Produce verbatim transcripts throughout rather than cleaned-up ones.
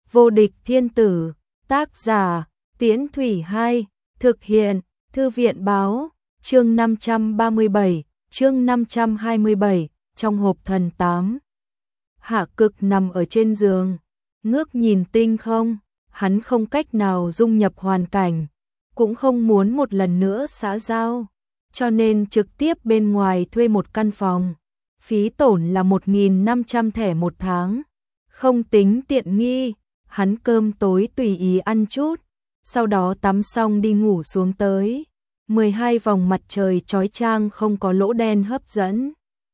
Vô địch thiên tử, tác giả, Tiễn Thủy hai, thực hiện, Thư viện báo, chương năm trăm ba mươi bảy, chương năm trăm hai mươi bảy, trong hộp thần tám. Hạ Cực nằm ở trên giường, ngước nhìn tinh không, hắn không cách nào dung nhập hoàn cảnh, cũng không muốn một lần nữa xã giao, cho nên trực tiếp bên ngoài thuê một căn phòng. Phí tổn là một nghìn năm trăm thẻ một tháng, không tính tiện nghi, hắn cơm tối tùy ý ăn chút, sau đó tắm xong đi ngủ xuống tới. mười hai vòng mặt trời chói chang không có lỗ đen hấp dẫn,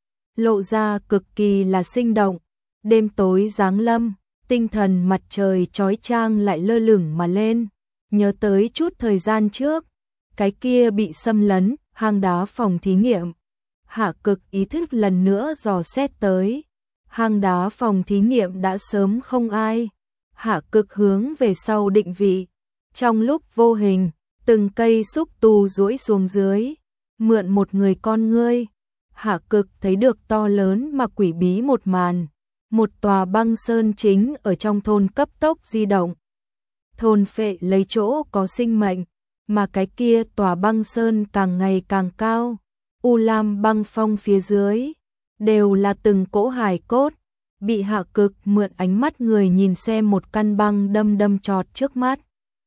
lộ ra cực kỳ là sinh động. Đêm tối giáng lâm, tinh thần mặt trời chói chang lại lơ lửng mà lên, nhớ tới chút thời gian trước, cái kia bị xâm lấn, hang đá phòng thí nghiệm. Hạ Cực ý thức lần nữa dò xét tới, hang đá phòng thí nghiệm đã sớm không ai. Hạ Cực hướng về sau định vị, trong lúc vô hình, từng cây xúc tu duỗi xuống dưới, mượn một người con ngươi, Hạ Cực thấy được to lớn mà quỷ bí một màn. Một tòa băng sơn chính ở trong thôn cấp tốc di động. Thôn phệ lấy chỗ có sinh mệnh, mà cái kia tòa băng sơn càng ngày càng cao. U lam băng phong phía dưới, đều là từng cỗ hài cốt, bị Hạ Cực mượn ánh mắt người nhìn xem một căn băng đâm đâm chọt trước mắt.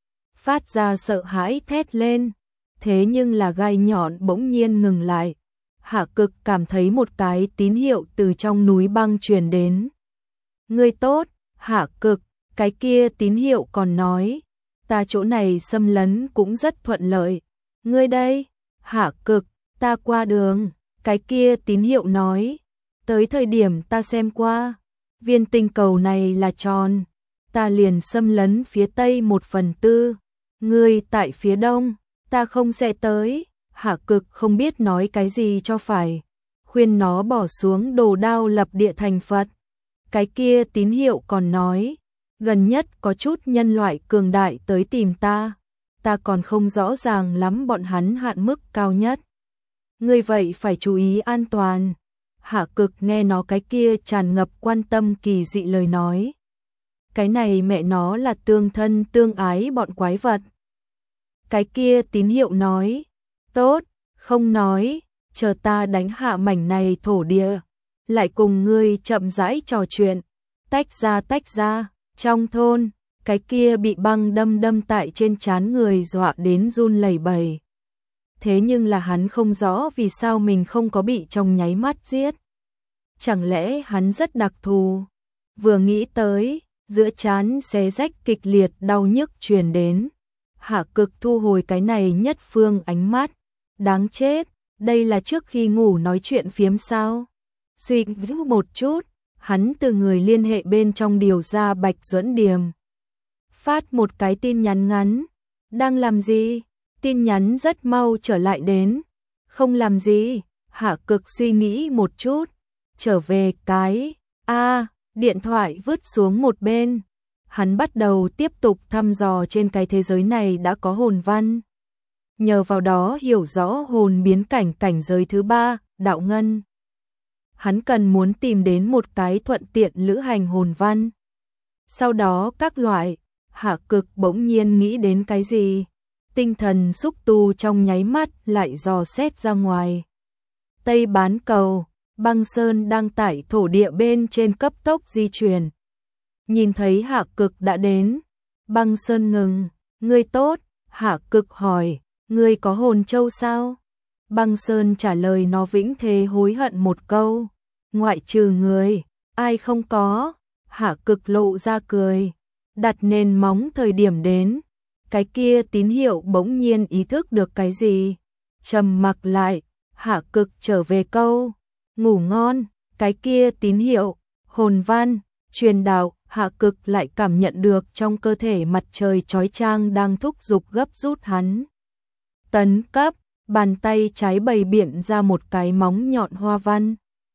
Phát ra sợ hãi thét lên, thế nhưng là gai nhọn bỗng nhiên ngừng lại. Hạ Cực cảm thấy một cái tín hiệu từ trong núi băng truyền đến. Ngươi tốt, Hạ Cực, cái kia tín hiệu còn nói, ta chỗ này xâm lấn cũng rất thuận lợi. Ngươi đây, Hạ Cực, ta qua đường, cái kia tín hiệu nói, tới thời điểm ta xem qua, viên tinh cầu này là tròn, ta liền xâm lấn phía tây một phần tư, ngươi tại phía đông, ta không sẽ tới. Hạ Cực không biết nói cái gì cho phải, khuyên nó bỏ xuống đồ đao lập địa thành Phật. Cái kia tín hiệu còn nói, gần nhất có chút nhân loại cường đại tới tìm ta, ta còn không rõ ràng lắm bọn hắn hạn mức cao nhất. Ngươi vậy phải chú ý an toàn. Hạ Cực nghe nó cái kia tràn ngập quan tâm kỳ dị lời nói. Cái này mẹ nó là tương thân tương ái bọn quái vật. Cái kia tín hiệu nói, tốt, không nói, chờ ta đánh hạ mảnh này thổ địa, lại cùng ngươi chậm rãi trò chuyện. Tách ra tách ra, trong thôn, cái kia bị băng đâm đâm tại trên trán người dọa đến run lẩy bẩy. Thế nhưng là hắn không rõ vì sao mình không có bị trong nháy mắt giết. Chẳng lẽ hắn rất đặc thù? Vừa nghĩ tới, giữa trán xé rách kịch liệt đau nhức truyền đến. Hạ Cực thu hồi cái này nhất phương ánh mắt. Đáng chết, đây là trước khi ngủ nói chuyện phiếm sao? Suy nghĩ một chút, hắn từ người liên hệ bên trong điều ra Bạch Duẫn Điềm. Phát một cái tin nhắn ngắn. Đang làm gì? Tin nhắn rất mau trở lại đến. Không làm gì. Hạ Cực suy nghĩ một chút. Trở về cái. A, điện thoại vứt xuống một bên. Hắn bắt đầu tiếp tục thăm dò trên cái thế giới này đã có hồn văn. Nhờ vào đó hiểu rõ hồn biến cảnh cảnh giới thứ ba, đạo ngân. Hắn cần muốn tìm đến một cái thuận tiện lữ hành hồn văn. Sau đó các loại, Hạ Cực bỗng nhiên nghĩ đến cái gì, tinh thần xúc tu trong nháy mắt lại dò xét ra ngoài. Tây bán cầu, băng sơn đang tải thổ địa bên trên cấp tốc di chuyển. Nhìn thấy Hạ Cực đã đến, băng sơn ngừng. Ngươi tốt, Hạ Cực hỏi, ngươi có hồn châu sao? Băng sơn trả lời nó vĩnh thề hối hận một câu, ngoại trừ người, ai không có. Hạ Cực lộ ra cười, đặt nền móng thời điểm đến, cái kia tín hiệu bỗng nhiên ý thức được cái gì, trầm mặc lại. Hạ Cực trở về câu, ngủ ngon. Cái kia tín hiệu, hồn văn, truyền đạo. Hạ Cực lại cảm nhận được trong cơ thể mặt trời chói chang đang thúc giục gấp rút hắn. Tấn cấp, bàn tay trái bày biện ra một cái móng nhọn hoa văn.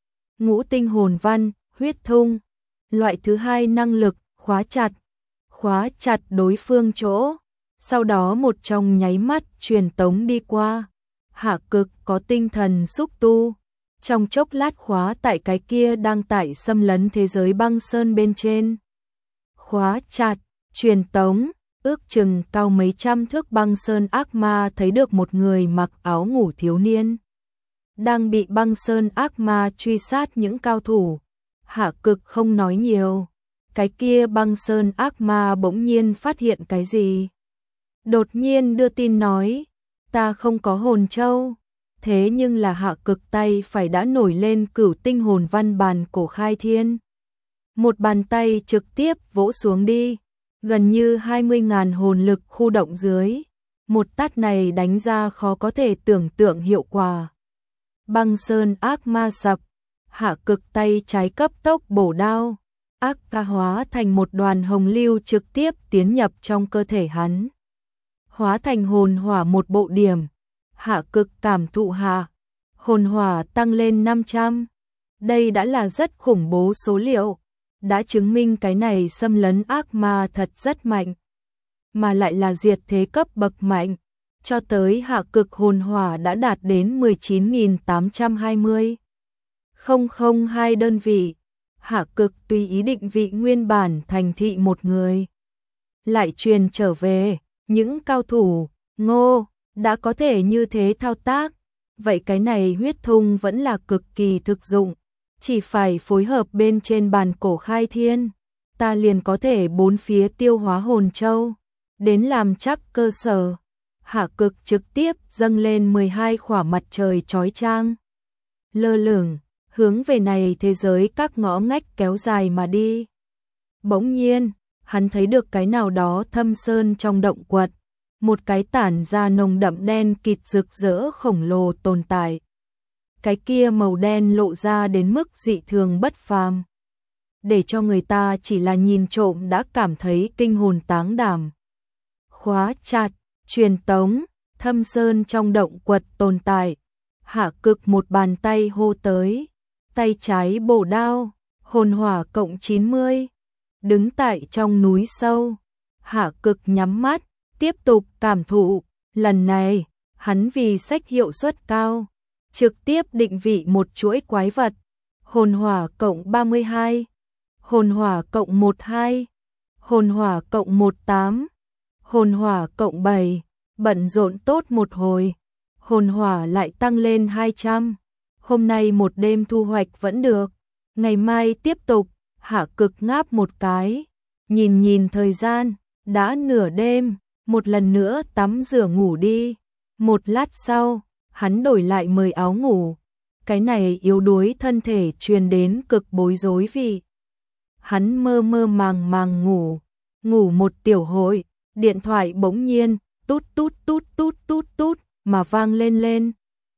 Ngũ tinh hồn văn, huyết thung. Loại thứ hai năng lực, khóa chặt. Khóa chặt đối phương chỗ. Sau đó một trong nháy mắt truyền tống đi qua. Hạ Cực có tinh thần xúc tu. Trong chốc lát khóa tại cái kia đang tải xâm lấn thế giới băng sơn bên trên. khóa chặt, truyền tống, ước chừng cao mấy trăm thước băng sơn ác ma thấy được một người mặc áo ngủ thiếu niên. Đang bị băng sơn ác ma truy sát những cao thủ. Hạ Cực không nói nhiều. Cái kia băng sơn ác ma bỗng nhiên phát hiện cái gì. Đột nhiên đưa tin nói, ta không có hồn châu. Thế nhưng là Hạ Cực tay phải đã nổi lên cửu tinh hồn văn bàn cổ khai thiên. Một bàn tay trực tiếp vỗ xuống đi. Gần như hai mươi nghìn hồn lực khu động dưới. Một tát này đánh ra khó có thể tưởng tượng hiệu quả. Băng sơn ác ma sập. Hạ Cực tay trái cấp tốc bổ đao. Ác ca hóa thành một đoàn hồng lưu trực tiếp tiến nhập trong cơ thể hắn. Hóa thành hồn hỏa một bộ điểm. Hạ Cực cảm thụ hạ. Hồn hỏa tăng lên năm trăm. Đây đã là rất khủng bố số liệu. Đã chứng minh cái này xâm lấn ác ma thật rất mạnh. Mà lại là diệt thế cấp bậc mạnh. Cho tới Hạ Cực hồn hỏa đã đạt đến mười chín nghìn tám trăm hai mươi. không không hai đơn vị. Hạ Cực tùy ý định vị nguyên bản thành thị một người. Lại truyền trở về, những cao thủ, ngô, đã có thể như thế thao tác. Vậy cái này huyết thung vẫn là cực kỳ thực dụng. Chỉ phải phối hợp bên trên bàn cổ khai thiên. Ta liền có thể bốn phía tiêu hóa hồn châu. Đến làm chắc cơ sở. Hạ Cực trực tiếp dâng lên mười hai khỏa mặt trời chói chang. Lơ lửng, hướng về này thế giới các ngõ ngách kéo dài mà đi. Bỗng nhiên, hắn thấy được cái nào đó thâm sơn trong động quật. Một cái tản ra nồng đậm đen kịt rực rỡ khổng lồ tồn tại. Cái kia màu đen lộ ra đến mức dị thường bất phàm. Để cho người ta chỉ là nhìn trộm đã cảm thấy kinh hồn táng đảm. Khóa chặt, truyền tống, thâm sơn trong động quật tồn tại. Hạ Cực một bàn tay hô tới. Tay trái bổ đao, hồn hỏa cộng chín mươi. Đứng tại trong núi sâu. Hạ Cực nhắm mắt, tiếp tục cảm thụ. Lần này, hắn vì sách hiệu suất cao. Trực tiếp định vị một chuỗi quái vật. Hồn hỏa cộng ba mươi hai. Hồn hỏa cộng mười hai. Hồn hỏa cộng mười tám. Hồn hỏa cộng bảy. Bận rộn tốt một hồi. Hồn hỏa lại tăng lên hai trăm. Hôm nay một đêm thu hoạch vẫn được. Ngày mai tiếp tục. Hạ Cực ngáp một cái. Nhìn nhìn thời gian. Đã nửa đêm. Một lần nữa tắm rửa ngủ đi. Một lát sau, hắn đổi lại mời áo ngủ. Cái này yếu đuối thân thể truyền đến cực bối rối vì hắn mơ mơ màng màng ngủ. Ngủ một tiểu hội, điện thoại bỗng nhiên, tút tút tút tút tút tút, mà vang lên lên.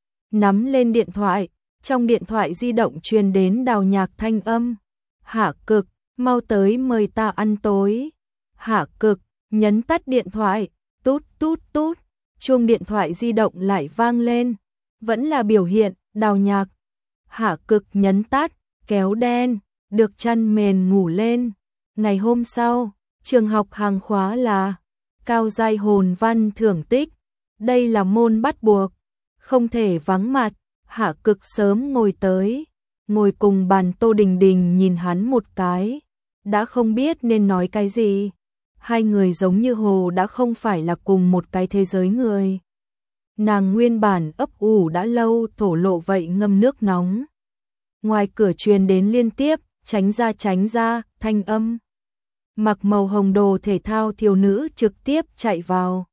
Nắm lên điện thoại, trong điện thoại di động truyền đến Đào Nhạc thanh âm. Hạ Cực, mau tới mời ta ăn tối. Hạ Cực, nhấn tắt điện thoại, tút tút tút, chuông điện thoại di động lại vang lên. Vẫn là biểu hiện, Đào Nhạc. Hạ Cực nhấn tắt, kéo đen, được chăn mền ngủ lên. Ngày hôm sau, trường học hàng khóa là cao giai hồn văn thưởng tích. Đây là môn bắt buộc, không thể vắng mặt. Hạ Cực sớm ngồi tới, ngồi cùng bàn Tô Đình Đình nhìn hắn một cái, đã không biết nên nói cái gì. Hai người giống như hồ đã không phải là cùng một cái thế giới người. Nàng nguyên bản ấp ủ đã lâu thổ lộ vậy ngâm nước nóng. Ngoài cửa truyền đến liên tiếp, tránh ra tránh ra, thanh âm. Mặc màu hồng đồ thể thao thiếu nữ trực tiếp chạy vào.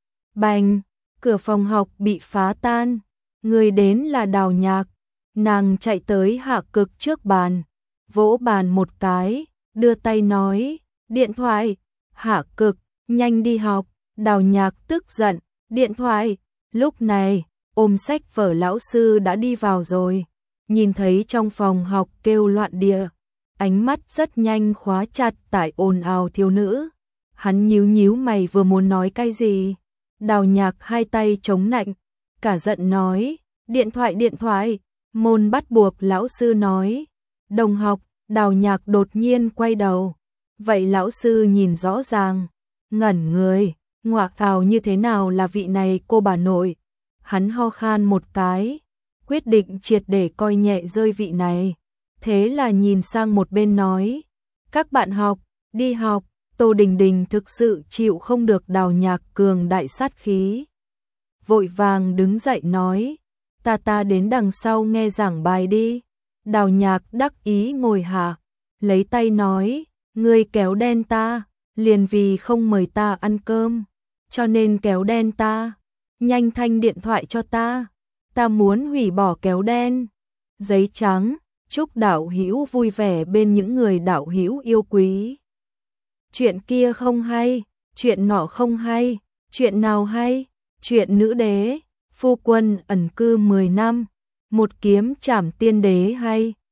Bành, cửa phòng học bị phá tan. Người đến là Đào Nhạc. Nàng chạy tới Hạ Cực trước bàn, vỗ bàn một cái, đưa tay nói, điện thoại. Hạ Cực, nhanh đi học. Đào Nhạc tức giận, điện thoại. Lúc này, ôm sách vở lão sư đã đi vào rồi. Nhìn thấy trong phòng học kêu loạn địa, ánh mắt rất nhanh khóa chặt tại ồn ào thiếu nữ. Hắn nhíu nhíu mày vừa muốn nói cái gì. Đào Nhạc hai tay chống nạnh, cả giận nói, điện thoại điện thoại, môn bắt buộc lão sư nói. Đồng học, Đào Nhạc đột nhiên quay đầu. Vậy lão sư nhìn rõ ràng, ngẩn người, ngoạc ào như thế nào là vị này cô bà nội. Hắn ho khan một cái, quyết định triệt để coi nhẹ rơi vị này. Thế là nhìn sang một bên nói, các bạn học, đi học. Tô Đình Đình thực sự chịu không được Đào Nhạc cường đại sát khí. Vội vàng đứng dậy nói, ta ta đến đằng sau nghe giảng bài đi. Đào Nhạc đắc ý ngồi hạ, lấy tay nói, ngươi kéo đen ta, liền vì không mời ta ăn cơm, cho nên kéo đen ta, nhanh thanh điện thoại cho ta, ta muốn hủy bỏ kéo đen. Giấy trắng, chúc đạo hữu vui vẻ bên những người đạo hữu yêu quý. Chuyện kia không hay, chuyện nọ không hay, chuyện nào hay? Chuyện nữ đế, phu quân ẩn cư mười năm, một kiếm trảm tiên đế hay.